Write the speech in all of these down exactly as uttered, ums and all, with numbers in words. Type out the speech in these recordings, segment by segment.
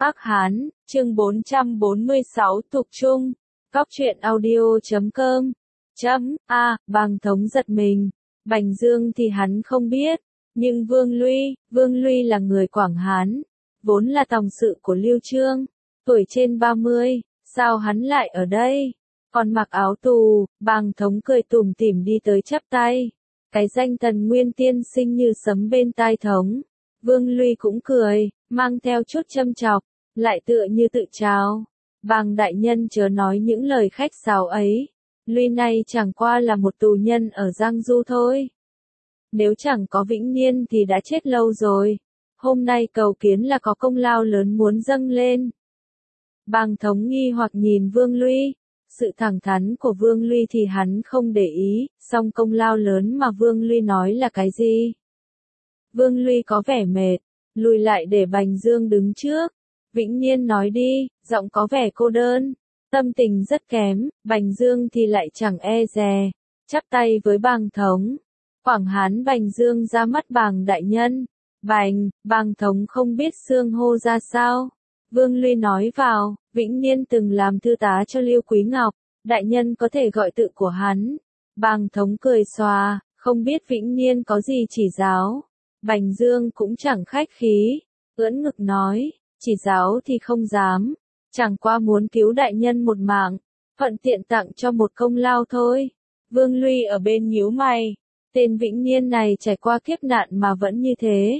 Ác Hán, chương bốn trăm bốn mươi sáu Tục Trung, Cóc truyện audio chấm com, chấm, a, Bàng Thống giật mình, Bành Dương thì hắn không biết, nhưng Vương Luy, Vương Luy là người Quảng Hán, vốn là tòng sự của Lưu Chương, tuổi trên ba mươi, sao hắn lại ở đây? Còn mặc áo tù, Bàng Thống cười tủm tỉm đi tới chắp tay, cái danh Tần Nguyên tiên sinh như sấm bên tai Thống. Vương Luy cũng cười, mang theo chút châm chọc, lại tựa như tự trào. Bàng đại nhân chớ nói những lời khách sáo ấy, Luy này chẳng qua là một tù nhân ở Giang Du thôi. Nếu chẳng có Vĩnh Niên thì đã chết lâu rồi, hôm nay cầu kiến là có công lao lớn muốn dâng lên. Bàng Thống nghi hoặc nhìn Vương Luy, sự thẳng thắn của Vương Luy thì hắn không để ý, song công lao lớn mà Vương Luy nói là cái gì? Vương Luy có vẻ mệt, lùi lại để Bành Dương đứng trước. Vĩnh Niên nói đi, giọng có vẻ cô đơn, tâm tình rất kém, Bành Dương thì lại chẳng e dè, chắp tay với Bàng Thống. Quảng Hán Bành Dương ra mắt Bàng đại nhân. Bành, Bàng Thống không biết xưng hô ra sao. Vương Luy nói vào, Vĩnh Niên từng làm thư tá cho Lưu Quý Ngọc, đại nhân có thể gọi tự của hắn. Bàng Thống cười xòa, không biết Vĩnh Niên có gì chỉ giáo. Bành Dương cũng chẳng khách khí, ưỡn ngực nói, chỉ giáo thì không dám, chẳng qua muốn cứu đại nhân một mạng, thuận tiện tặng cho một công lao thôi. Vương Luy ở bên nhíu mày, tên Vĩnh Niên này trải qua kiếp nạn mà vẫn như thế.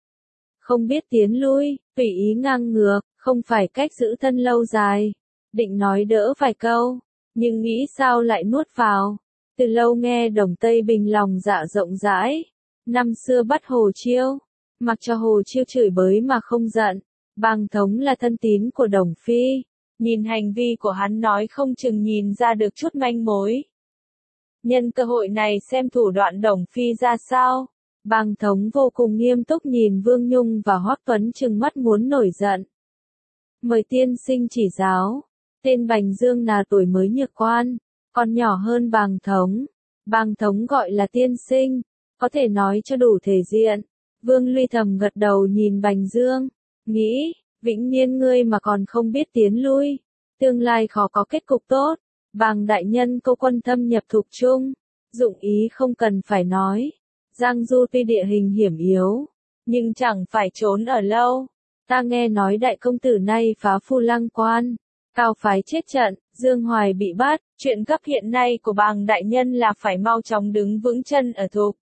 Không biết tiến lui, tùy ý ngang ngược, không phải cách giữ thân lâu dài. Định nói đỡ vài câu, nhưng nghĩ sao lại nuốt vào. Từ lâu nghe Đồng Tây Bình lòng dạ rộng rãi. Năm xưa bắt Hồ Chiêu, mặc cho Hồ Chiêu chửi bới mà không giận. Bàng Thống là thân tín của Đồng Phi, nhìn hành vi của hắn nói không chừng nhìn ra được chút manh mối. Nhân cơ hội này xem thủ đoạn Đồng Phi ra sao. Bàng Thống vô cùng nghiêm túc nhìn Vương Nhung và Hoắc Tuấn trừng mắt muốn nổi giận. Mời tiên sinh chỉ giáo. Tên Bành Dương là tuổi mới nhược quan, còn nhỏ hơn Bàng Thống. Bàng Thống gọi là tiên sinh, có thể nói cho đủ thể diện. Vương Luy thầm gật đầu nhìn Bành Dương, nghĩ, Vĩnh Niên ngươi mà còn không biết tiến lui, tương lai khó có kết cục tốt. Bàng đại nhân câu quân thâm nhập thục trung, dụng ý không cần phải nói. Giang Du tuy địa hình hiểm yếu, nhưng chẳng phải trốn ở lâu. Ta nghe nói đại công tử nay phá Phu Lăng Quan, Cao phái chết trận, Dương Hoài bị bắt, chuyện gấp hiện nay của Bàng đại nhân là phải mau chóng đứng vững chân ở thục.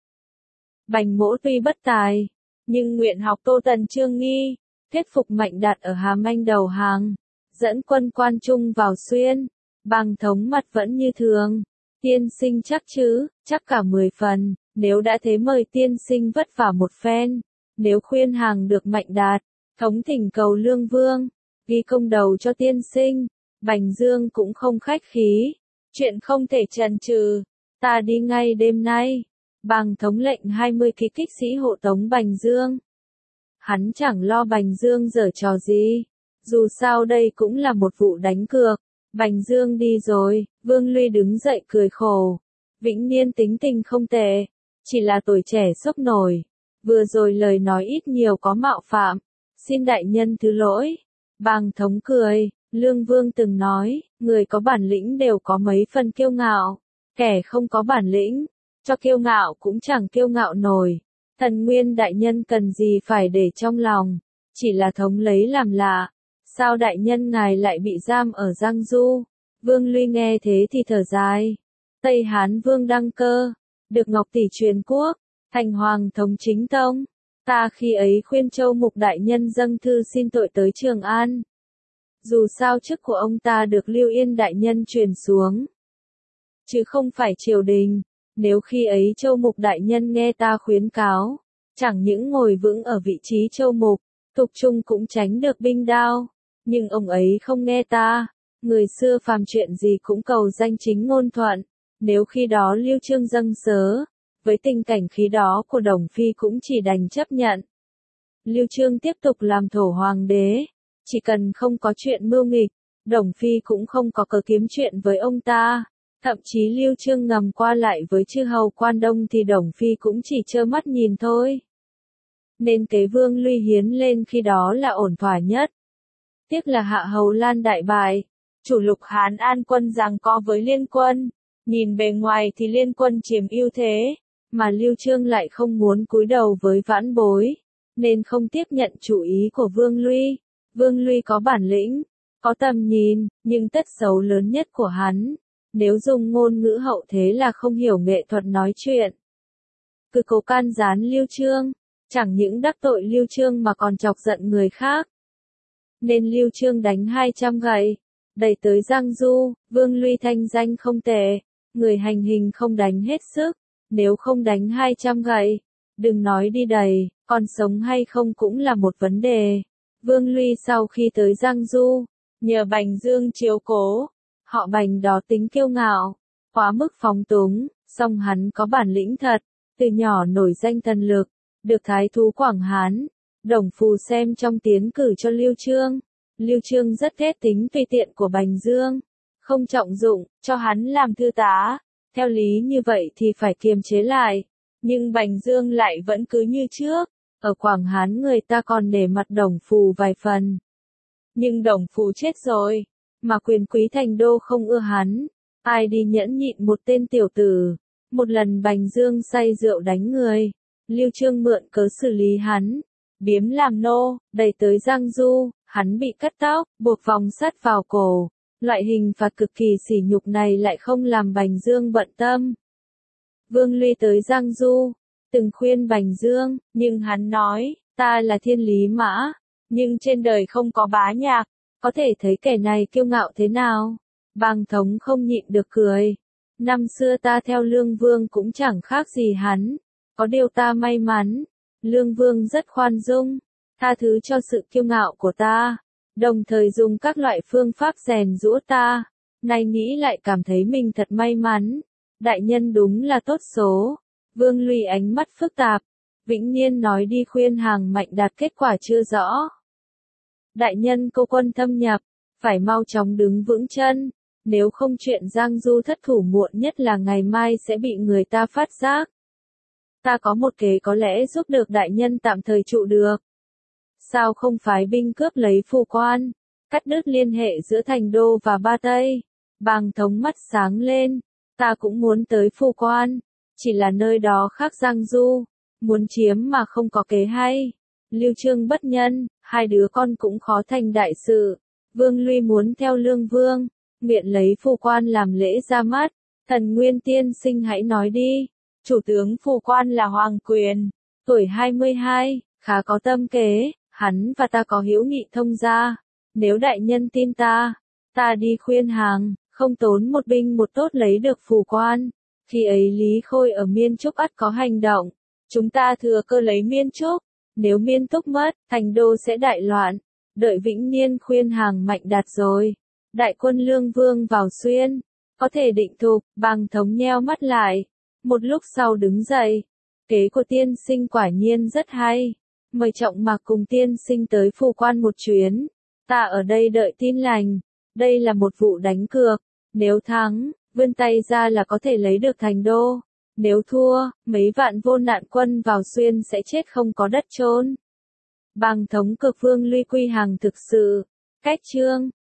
Bành Mỗ tuy bất tài, nhưng nguyện học Tô Tần Trương Nghi, thuyết phục Mạnh Đạt ở Hàm Anh đầu hàng, dẫn quân Quan Trung vào Xuyên. Bàng Thống mặt vẫn như thường. Tiên sinh chắc chứ, chắc cả mười phần, nếu đã thế mời tiên sinh vất vả một phen. Nếu khuyên hàng được Mạnh Đạt, Thống thỉnh cầu Lương Vương, ghi công đầu cho tiên sinh. Bành Dương cũng không khách khí, chuyện không thể chần chừ, ta đi ngay đêm nay. Bàng Thống lệnh hai mươi kỵ kích sĩ hộ tống Bành Dương. Hắn chẳng lo Bành Dương giở trò gì, dù sao đây cũng là một vụ đánh cược. Bành Dương đi rồi, Vương Luy đứng dậy cười khổ. Vĩnh Niên tính tình không tệ, chỉ là tuổi trẻ sốc nổi. Vừa rồi lời nói ít nhiều có mạo phạm, xin đại nhân thứ lỗi. Bàng Thống cười, Lương Vương từng nói, người có bản lĩnh đều có mấy phần kiêu ngạo, kẻ không có bản lĩnh, cho kiêu ngạo cũng chẳng kiêu ngạo nổi. Thần Nguyên đại nhân cần gì phải để trong lòng, chỉ là Thống lấy làm lạ. Sao đại nhân ngài lại bị giam ở Giang Du? Vương Luy nghe thế thì thở dài. Tây Hán Vương đăng cơ, được Ngọc Tỷ truyền quốc, thành Hoàng thống chính tông. Ta khi ấy khuyên Châu Mục đại nhân dâng thư xin tội tới Trường An. Dù sao chức của ông ta được Lưu Yên đại nhân truyền xuống, chứ không phải triều đình. Nếu khi ấy Châu Mục đại nhân nghe ta khuyến cáo, chẳng những ngồi vững ở vị trí Châu Mục, thục trung cũng tránh được binh đao. Nhưng ông ấy không nghe ta, người xưa phàm chuyện gì cũng cầu danh chính ngôn thuận. Nếu khi đó Lưu Chương dâng sớ, với tình cảnh khi đó của Đồng Phi cũng chỉ đành chấp nhận. Lưu Chương tiếp tục làm thổ hoàng đế, chỉ cần không có chuyện mưu nghịch, Đồng Phi cũng không có cớ kiếm chuyện với ông ta. Thậm chí Lưu Chương ngầm qua lại với chư hầu Quan Đông thì Đồng Phi cũng chỉ trơ mắt nhìn thôi. Nên kế Vương Luy hiến lên khi đó là ổn thỏa nhất. Tiếc là Hạ Hầu Lan đại bại, chủ Lục Hán An quân giằng co với Liên quân, nhìn bề ngoài thì Liên quân chiếm ưu thế, mà Lưu Chương lại không muốn cúi đầu với vãn bối, nên không tiếp nhận chủ ý của Vương Luy. Vương Luy có bản lĩnh, có tầm nhìn, nhưng tật xấu lớn nhất của hắn, nếu dùng ngôn ngữ hậu thế là không hiểu nghệ thuật nói chuyện. Cứ cố can gián Lưu Chương, chẳng những đắc tội Lưu Chương mà còn chọc giận người khác. Nên Lưu Chương đánh hai trăm gậy, đẩy tới Giang Du. Vương Luy thanh danh không tệ, người hành hình không đánh hết sức, nếu không đánh hai trăm gậy, đừng nói đi đẩy, còn sống hay không cũng là một vấn đề. Vương Luy sau khi tới Giang Du, nhờ Bành Dương chiếu cố, họ Bành đó tính kiêu ngạo, quá mức phóng túng, song hắn có bản lĩnh thật, từ nhỏ nổi danh thần lực, được thái thú Quảng Hán, Đồng Phù xem trong tiến cử cho Lưu Chương. Lưu Chương rất ghét tính tùy tiện của Bành Dương, không trọng dụng, cho hắn làm thư tá. Theo lý như vậy thì phải kiềm chế lại, nhưng Bành Dương lại vẫn cứ như trước, ở Quảng Hán người ta còn để mặt Đồng Phù vài phần. Nhưng Đồng Phù chết rồi, mà quyền quý thành đô không ưa hắn, ai đi nhẫn nhịn một tên tiểu tử. Một lần Bành Dương say rượu đánh người, Lưu Chương mượn cớ xử lý hắn, biếm làm nô, đẩy tới Giang Du, hắn bị cắt tóc, buộc vòng sắt vào cổ. Loại hình phạt cực kỳ sỉ nhục này lại không làm Bành Dương bận tâm. Vương Luy tới Giang Du, từng khuyên Bành Dương, nhưng hắn nói, ta là thiên lý mã, nhưng trên đời không có bá nhạc, có thể thấy kẻ này kiêu ngạo thế nào. Bàng Thống không nhịn được cười. Năm xưa ta theo Lương Vương cũng chẳng khác gì hắn, có điều ta may mắn, Lương Vương rất khoan dung, tha thứ cho sự kiêu ngạo của ta, đồng thời dùng các loại phương pháp rèn giũa ta. Nay nghĩ lại cảm thấy mình thật may mắn, đại nhân đúng là tốt số. Vương Luy ánh mắt phức tạp, vĩnh nhiên nói đi khuyên hàng Mạnh Đạt kết quả chưa rõ. Đại nhân cô quân thâm nhập, phải mau chóng đứng vững chân, nếu không chuyện Giang Du thất thủ muộn nhất là ngày mai sẽ bị người ta phát giác. Ta có một kế có lẽ giúp được đại nhân tạm thời trụ được. Sao không phái binh cướp lấy Phù Quan, cắt đứt liên hệ giữa Thành Đô và Ba Tây? Bàng Thống mắt sáng lên, ta cũng muốn tới Phù Quan, chỉ là nơi đó khác Giang Du, muốn chiếm mà không có kế hay. Lưu Chương bất nhân, hai đứa con cũng khó thành đại sự. Vương Luy muốn theo Lương Vương, nguyện lấy Phù Quan làm lễ ra mắt. Thần Nguyên tiên sinh hãy nói đi. Chủ tướng Phù Quan là Hoàng Quyền, tuổi hai mươi hai, khá có tâm kế, hắn và ta có hữu nghị thông gia. Nếu đại nhân tin ta, ta đi khuyên hàng, không tốn một binh một tốt lấy được Phù Quan. Khi ấy Lý Khôi ở Miên Trúc ắt có hành động, chúng ta thừa cơ lấy Miên Trúc. Nếu Miên Trúc mất, Thành Đô sẽ đại loạn. Đợi Vĩnh Niên khuyên hàng Mạnh Đạt rồi, đại quân Lương Vương vào xuyên, có thể định thục. Bàng Thống nheo mắt lại, một lúc sau đứng dậy. Kế của tiên sinh quả nhiên rất hay, mời Trọng Mạc cùng tiên sinh tới Phù Quan một chuyến, ta ở đây đợi tin lành. Đây là một vụ đánh cược, nếu thắng, vươn tay ra là có thể lấy được Thành Đô, nếu thua, mấy vạn vô nạn quân vào xuyên sẽ chết không có đất chôn. Bàng Thống cực Vương Luy quy hàng thực sự, cách chương.